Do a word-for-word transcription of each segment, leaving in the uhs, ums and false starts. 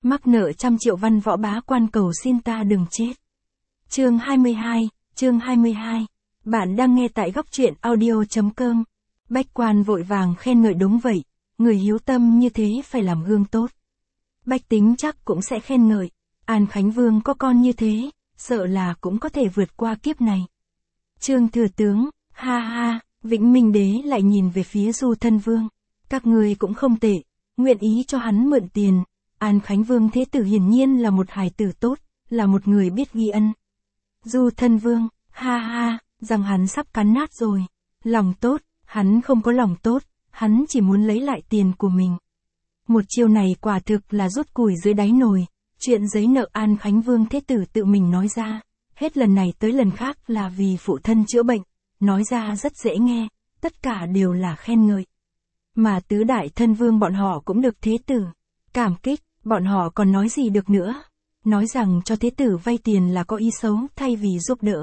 Mắc nợ trăm triệu văn võ bá quan cầu xin ta đừng chết. Chương hai mươi hai, chương hai mươi hai. Bạn đang nghe tại góc truyện audio.com. Bách quan vội vàng khen ngợi đúng vậy, người hiếu tâm như thế phải làm gương tốt. Bách tính chắc cũng sẽ khen ngợi, An Khánh Vương có con như thế, sợ là cũng có thể vượt qua kiếp này. Trương thừa tướng, ha ha, Vĩnh Minh Đế lại nhìn về phía Du Thân Vương. Các người cũng không tệ, nguyện ý cho hắn mượn tiền. An Khánh Vương thế tử hiển nhiên là một hài tử tốt, là một người biết ghi ân. Du Thân Vương, ha ha, rằng hắn sắp cắn nát rồi. Lòng tốt, hắn không có lòng tốt, hắn chỉ muốn lấy lại tiền của mình. Một chiêu này quả thực là rút củi dưới đáy nồi, chuyện giấy nợ An Khánh Vương thế tử tự mình nói ra, hết lần này tới lần khác là vì phụ thân chữa bệnh, nói ra rất dễ nghe, tất cả đều là khen ngợi. Mà tứ đại thân vương bọn họ cũng được thế tử cảm kích, bọn họ còn nói gì được nữa, nói rằng cho thế tử vay tiền là có ý xấu thay vì giúp đỡ.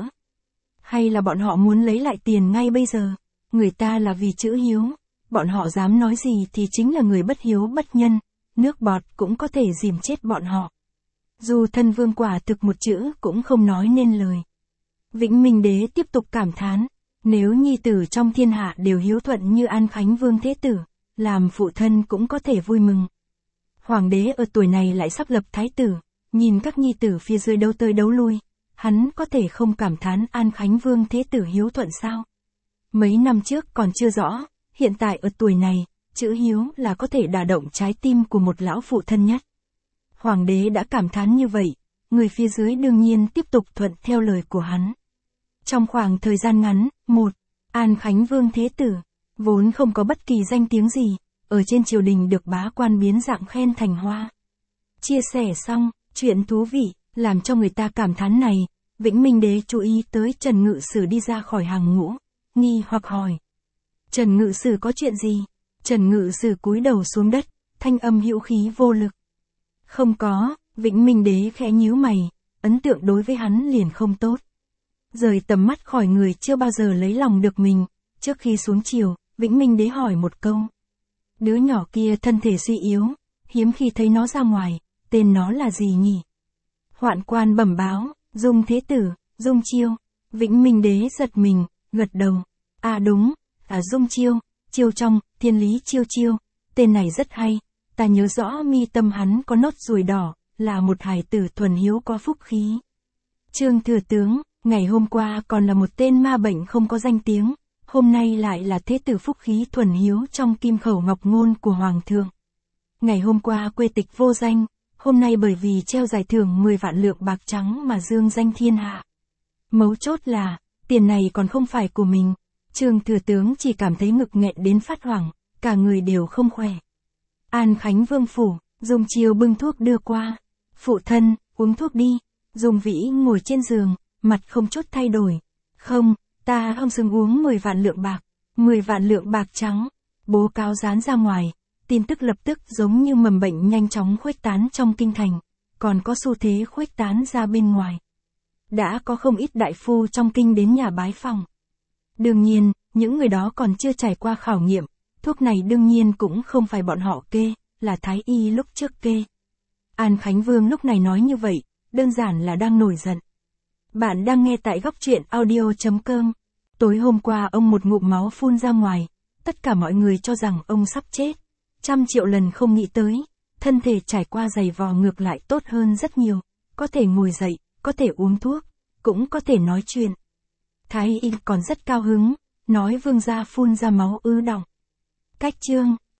Hay là bọn họ muốn lấy lại tiền ngay bây giờ, người ta là vì chữ hiếu, bọn họ dám nói gì thì chính là người bất hiếu bất nhân, nước bọt cũng có thể dìm chết bọn họ. Du Thân Vương quả thực một chữ cũng không nói nên lời. Vĩnh Minh Đế tiếp tục cảm thán, nếu nhi tử trong thiên hạ đều hiếu thuận như An Khánh Vương thế tử, làm phụ thân cũng có thể vui mừng. Hoàng đế ở tuổi này lại sắp lập thái tử, nhìn các nhi tử phía dưới đấu tới đấu lui, hắn có thể không cảm thán An Khánh Vương thế tử hiếu thuận sao? Mấy năm trước còn chưa rõ, hiện tại ở tuổi này, chữ hiếu là có thể đả động trái tim của một lão phụ thân nhất. Hoàng đế đã cảm thán như vậy, người phía dưới đương nhiên tiếp tục thuận theo lời của hắn. Trong khoảng thời gian ngắn, một, An Khánh Vương thế tử, vốn không có bất kỳ danh tiếng gì, ở trên triều đình được bá quan biến dạng khen thành hoa. Chia sẻ xong, chuyện thú vị, làm cho người ta cảm thán này, Vĩnh Minh Đế chú ý tới Trần Ngự Sử đi ra khỏi hàng ngũ, nghi hoặc hỏi. Trần Ngự Sử có chuyện gì? Trần Ngự Sử cúi đầu xuống đất, thanh âm hữu khí vô lực. Không có, Vĩnh Minh Đế khẽ nhíu mày, ấn tượng đối với hắn liền không tốt. Rời tầm mắt khỏi người chưa bao giờ lấy lòng được mình, trước khi xuống triều, Vĩnh Minh Đế hỏi một câu. Đứa nhỏ kia thân thể suy yếu, hiếm khi thấy nó ra ngoài, tên nó là gì nhỉ? Hoạn quan bẩm báo, Dung thế tử, Dung Chiêu. Vĩnh Minh Đế giật mình, gật đầu. À đúng, à Dung Chiêu, Chiêu trong, thiên lý chiêu chiêu, tên này rất hay, ta nhớ rõ mi tâm hắn có nốt ruồi đỏ, là một hài tử thuần hiếu có phúc khí. Trương thừa tướng, ngày hôm qua còn là một tên ma bệnh không có danh tiếng, hôm nay lại là thế tử phúc khí thuần hiếu trong kim khẩu ngọc ngôn của Hoàng thượng. Ngày hôm qua quê tịch vô danh, hôm nay bởi vì treo giải thưởng mười vạn lượng bạc trắng mà dương danh thiên hạ. Mấu chốt là, tiền này còn không phải của mình. Trương thừa tướng chỉ cảm thấy ngực nghẹn đến phát hoảng, cả người đều không khỏe. An Khánh Vương phủ, Dung Chiêu bưng thuốc đưa qua. Phụ thân, uống thuốc đi. Dung Vĩ ngồi trên giường, mặt không chút thay đổi. Không, ta không xứng uống mười vạn lượng bạc. mười vạn lượng bạc trắng. Bố cáo dán ra ngoài, tin tức lập tức giống như mầm bệnh nhanh chóng khuếch tán trong kinh thành, còn có xu thế khuếch tán ra bên ngoài. Đã có không ít đại phu trong kinh đến nhà bái phòng. Đương nhiên, những người đó còn chưa trải qua khảo nghiệm, thuốc này đương nhiên cũng không phải bọn họ kê, là Thái Y lúc trước kê. An Khánh Vương lúc này nói như vậy, đơn giản là đang nổi giận. Bạn đang nghe tại góc truyện audio.com. Tối hôm qua ông một ngụm máu phun ra ngoài, tất cả mọi người cho rằng ông sắp chết. Trăm triệu lần không nghĩ tới, thân thể trải qua giày vò ngược lại tốt hơn rất nhiều, có thể ngồi dậy, có thể uống thuốc, cũng có thể nói chuyện. Thái Y còn rất cao hứng, nói vương gia phun ra máu ứ đọng. Cách chương,